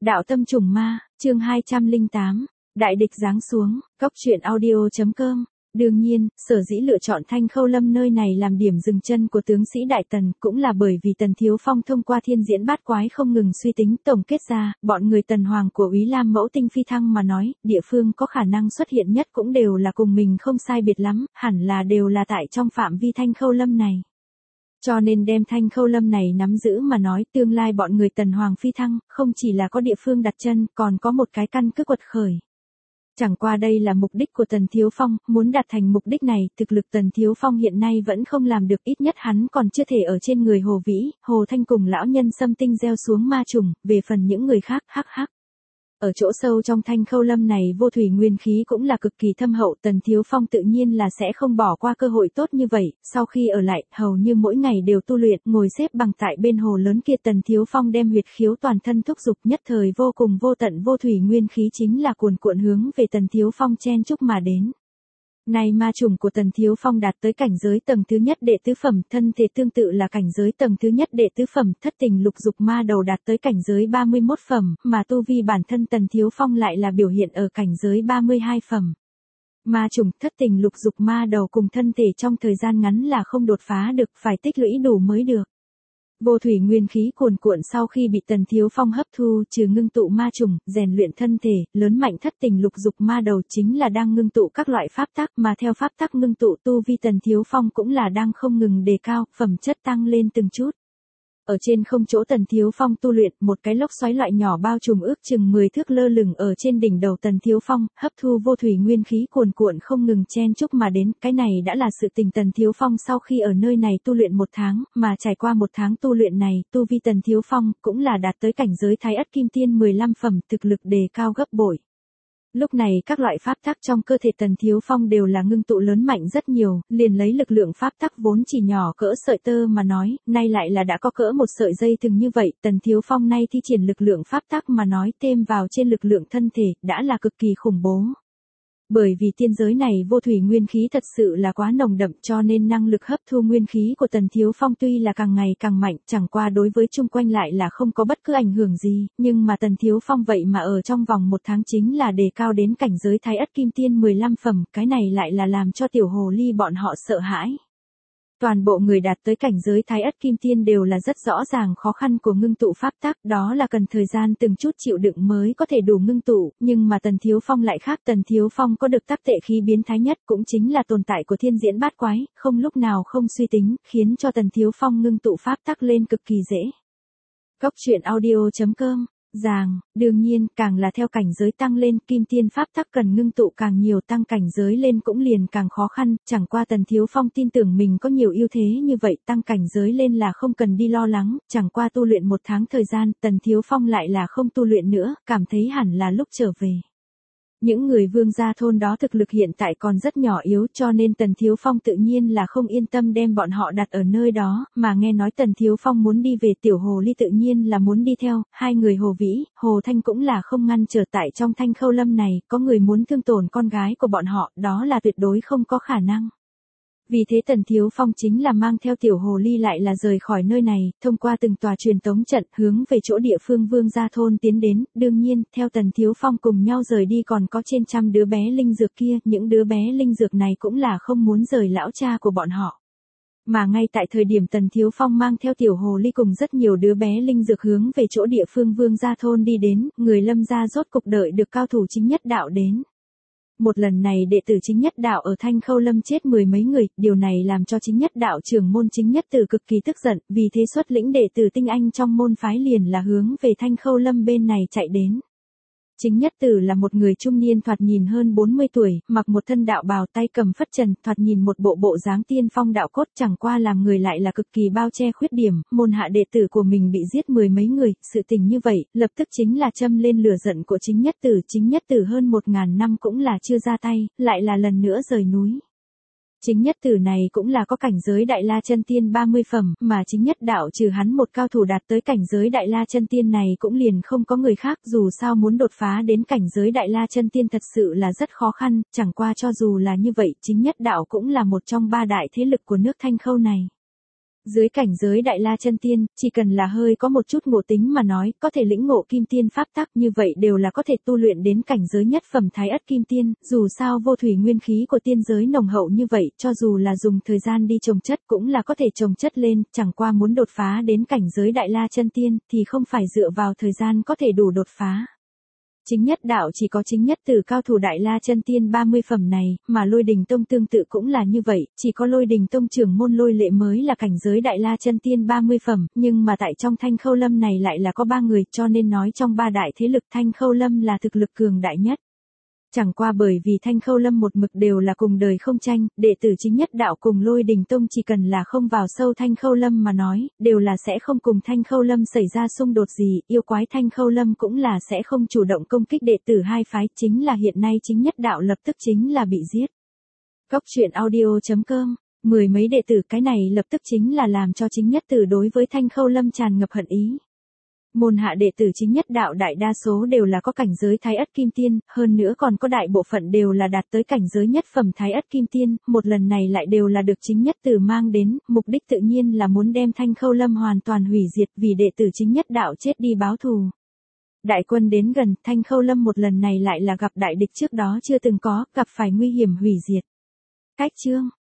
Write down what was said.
Đạo tâm trùng ma, chương 208, Đại địch giáng xuống, Cóc truyện audio.com. Đương nhiên, sở dĩ lựa chọn Thanh Khâu Lâm nơi này làm điểm dừng chân của tướng sĩ Đại Tần cũng là bởi vì Tần Thiếu Phong thông qua thiên diễn bát quái không ngừng suy tính tổng kết ra, bọn người Tần Hoàng của Úy Lam mẫu tinh phi thăng mà nói, địa phương có khả năng xuất hiện nhất cũng đều là cùng mình không sai biệt lắm, hẳn là đều là tại trong phạm vi Thanh Khâu Lâm này. Cho nên đem Thanh Khâu Lâm này nắm giữ mà nói tương lai bọn người Tần Hoàng phi thăng, không chỉ là có địa phương đặt chân, còn có một cái căn cứ quật khởi. Chẳng qua đây là mục đích của Tần Thiếu Phong, muốn đạt thành mục đích này, thực lực Tần Thiếu Phong hiện nay vẫn không làm được, ít nhất hắn còn chưa thể ở trên người Hồ Vĩ, Hồ Thanh cùng lão nhân xâm tinh gieo xuống ma trùng, về phần những người khác, hắc hắc. Ở chỗ sâu trong Thanh Khâu Lâm này vô thủy nguyên khí cũng là cực kỳ thâm hậu, Tần Thiếu Phong tự nhiên là sẽ không bỏ qua cơ hội tốt như vậy, sau khi ở lại, hầu như mỗi ngày đều tu luyện, ngồi xếp bằng tại bên hồ lớn kia Tần Thiếu Phong đem huyệt khiếu toàn thân thúc dục nhất thời vô cùng vô tận vô thủy nguyên khí chính là cuồn cuộn hướng về Tần Thiếu Phong chen chúc mà đến. Này ma trùng của Tần Thiếu Phong đạt tới cảnh giới tầng thứ nhất đệ tứ phẩm, thân thể tương tự là cảnh giới tầng thứ nhất đệ tứ phẩm, thất tình lục dục ma đầu đạt tới cảnh giới 31 phẩm, mà tu vi bản thân Tần Thiếu Phong lại là biểu hiện ở cảnh giới 32 phẩm. Ma trùng, thất tình lục dục ma đầu cùng thân thể trong thời gian ngắn là không đột phá được, phải tích lũy đủ mới được. Vô thủy nguyên khí cuồn cuộn sau khi bị Tần Thiếu Phong hấp thu, trừ ngưng tụ ma trùng, rèn luyện thân thể, lớn mạnh thất tình lục dục ma đầu chính là đang ngưng tụ các loại pháp tắc, mà theo pháp tắc ngưng tụ tu vi Tần Thiếu Phong cũng là đang không ngừng đề cao, phẩm chất tăng lên từng chút. Ở trên không chỗ Tần Thiếu Phong tu luyện, một cái lốc xoáy loại nhỏ bao trùm ước chừng 10 thước lơ lửng ở trên đỉnh đầu Tần Thiếu Phong, hấp thu vô thủy nguyên khí cuồn cuộn không ngừng chen chúc mà đến, cái này đã là sự tình Tần Thiếu Phong sau khi ở nơi này tu luyện 1 tháng, mà trải qua 1 tháng tu luyện này, tu vi Tần Thiếu Phong cũng là đạt tới cảnh giới Thái Ất Kim Tiên 15 phẩm, thực lực đề cao gấp bội. Lúc này các loại pháp tắc trong cơ thể Tần Thiếu Phong đều là ngưng tụ lớn mạnh rất nhiều, liền lấy lực lượng pháp tắc vốn chỉ nhỏ cỡ sợi tơ mà nói, nay lại là đã có cỡ một sợi dây thừng như vậy, Tần Thiếu Phong nay thi triển lực lượng pháp tắc mà nói thêm vào trên lực lượng thân thể, đã là cực kỳ khủng bố. Bởi vì tiên giới này vô thủy nguyên khí thật sự là quá nồng đậm cho nên năng lực hấp thu nguyên khí của Tần Thiếu Phong tuy là càng ngày càng mạnh, chẳng qua đối với chung quanh lại là không có bất cứ ảnh hưởng gì, nhưng mà Tần Thiếu Phong vậy mà ở trong vòng 1 tháng chính là đề cao đến cảnh giới Thái Ất Kim Tiên 15 phẩm, cái này lại là làm cho tiểu hồ ly bọn họ sợ hãi. Toàn bộ người đạt tới cảnh giới Thái Ất Kim Tiên đều là rất rõ ràng khó khăn của ngưng tụ pháp tắc, đó là cần thời gian từng chút chịu đựng mới có thể đủ ngưng tụ, nhưng mà Tần Thiếu Phong lại khác, Tần Thiếu Phong có được tắc tệ khí biến thái nhất, cũng chính là tồn tại của thiên diễn bát quái, không lúc nào không suy tính, khiến cho Tần Thiếu Phong ngưng tụ pháp tắc lên cực kỳ dễ. Cóc truyện audio.com. Đương nhiên, càng là theo cảnh giới tăng lên, kim tiên pháp tắc cần ngưng tụ càng nhiều, tăng cảnh giới lên cũng liền càng khó khăn, chẳng qua Tần Thiếu Phong tin tưởng mình có nhiều ưu thế như vậy, tăng cảnh giới lên là không cần đi lo lắng, chẳng qua tu luyện 1 tháng thời gian, Tần Thiếu Phong lại là không tu luyện nữa, cảm thấy hẳn là lúc trở về. Những người vương gia thôn đó thực lực hiện tại còn rất nhỏ yếu cho nên Tần Thiếu Phong tự nhiên là không yên tâm đem bọn họ đặt ở nơi đó, mà nghe nói Tần Thiếu Phong muốn đi về tiểu hồ ly tự nhiên là muốn đi theo, hai người Hồ Vĩ, Hồ Thanh cũng là không ngăn trở tại trong Thanh Khâu Lâm này, có người muốn thương tổn con gái của bọn họ, đó là tuyệt đối không có khả năng. Vì thế Tần Thiếu Phong chính là mang theo tiểu hồ ly lại là rời khỏi nơi này, thông qua từng tòa truyền tống trận hướng về chỗ địa phương vương gia thôn tiến đến, đương nhiên, theo Tần Thiếu Phong cùng nhau rời đi còn có trên trăm đứa bé linh dược kia, những đứa bé linh dược này cũng là không muốn rời lão cha của bọn họ. Mà ngay tại thời điểm Tần Thiếu Phong mang theo tiểu hồ ly cùng rất nhiều đứa bé linh dược hướng về chỗ địa phương vương gia thôn đi đến, người Lâm gia rốt cục đợi được cao thủ chính nhất đạo đến. Một lần này đệ tử chính nhất đạo ở Thanh Khâu Lâm chết 10 mấy người, điều này làm cho chính nhất đạo trưởng môn chính nhất tử cực kỳ tức giận, vì thế xuất lĩnh đệ tử tinh anh trong môn phái liền là hướng về Thanh Khâu Lâm bên này chạy đến. Chính nhất tử là một người trung niên thoạt nhìn hơn 40 tuổi, mặc một thân đạo bào tay cầm phất trần, thoạt nhìn một bộ dáng tiên phong đạo cốt, chẳng qua làm người lại là cực kỳ bao che khuyết điểm, môn hạ đệ tử của mình bị giết 10 mấy người, sự tình như vậy, lập tức chính là châm lên lửa giận của chính nhất tử hơn 1000 năm cũng là chưa ra tay, lại là lần nữa rời núi. Chính nhất tử này cũng là có cảnh giới Đại La Chân Tiên 30 phẩm, mà chính nhất đạo trừ hắn một cao thủ đạt tới cảnh giới Đại La Chân Tiên này cũng liền không có người khác, dù sao muốn đột phá đến cảnh giới Đại La Chân Tiên thật sự là rất khó khăn, chẳng qua cho dù là như vậy, chính nhất đạo cũng là một trong 3 đại thế lực của nước Thanh Khâu này. Dưới cảnh giới Đại La Chân Tiên, chỉ cần là hơi có một chút ngộ tính mà nói, có thể lĩnh ngộ kim tiên pháp tắc như vậy đều là có thể tu luyện đến cảnh giới nhất phẩm Thái Ất Kim Tiên, dù sao vô thủy nguyên khí của tiên giới nồng hậu như vậy, cho dù là dùng thời gian đi trồng chất cũng là có thể trồng chất lên, chẳng qua muốn đột phá đến cảnh giới Đại La Chân Tiên thì không phải dựa vào thời gian có thể đủ đột phá. Chính nhất đạo chỉ có chính nhất từ cao thủ Đại La Chân Tiên 30 phẩm này, mà Lôi Đình Tông tương tự cũng là như vậy, chỉ có Lôi Đình Tông trưởng môn Lôi Lệ mới là cảnh giới Đại La Chân Tiên 30 phẩm, nhưng mà tại trong Thanh Khâu Lâm này lại là có 3 người, cho nên nói trong 3 đại thế lực Thanh Khâu Lâm là thực lực cường đại nhất. Chẳng qua bởi vì Thanh Khâu Lâm một mực đều là cùng đời không tranh, đệ tử chính nhất đạo cùng Lôi Đình Tông chỉ cần là không vào sâu Thanh Khâu Lâm mà nói, đều là sẽ không cùng Thanh Khâu Lâm xảy ra xung đột gì, yêu quái Thanh Khâu Lâm cũng là sẽ không chủ động công kích đệ tử hai phái, chính là hiện nay chính nhất đạo lập tức chính là bị giết. Cốc truyện audio.com, mười mấy đệ tử cái này lập tức chính là làm cho chính nhất tử đối với Thanh Khâu Lâm tràn ngập hận ý. Môn hạ đệ tử chính nhất đạo đại đa số đều là có cảnh giới Thái Ất Kim Tiên, hơn nữa còn có đại bộ phận đều là đạt tới cảnh giới nhất phẩm Thái Ất Kim Tiên, một lần này lại đều là được chính nhất tử mang đến, mục đích tự nhiên là muốn đem Thanh Khâu Lâm hoàn toàn hủy diệt vì đệ tử chính nhất đạo chết đi báo thù. Đại quân đến gần, Thanh Khâu Lâm một lần này lại là gặp đại địch trước đó chưa từng có, gặp phải nguy hiểm hủy diệt. Cách chương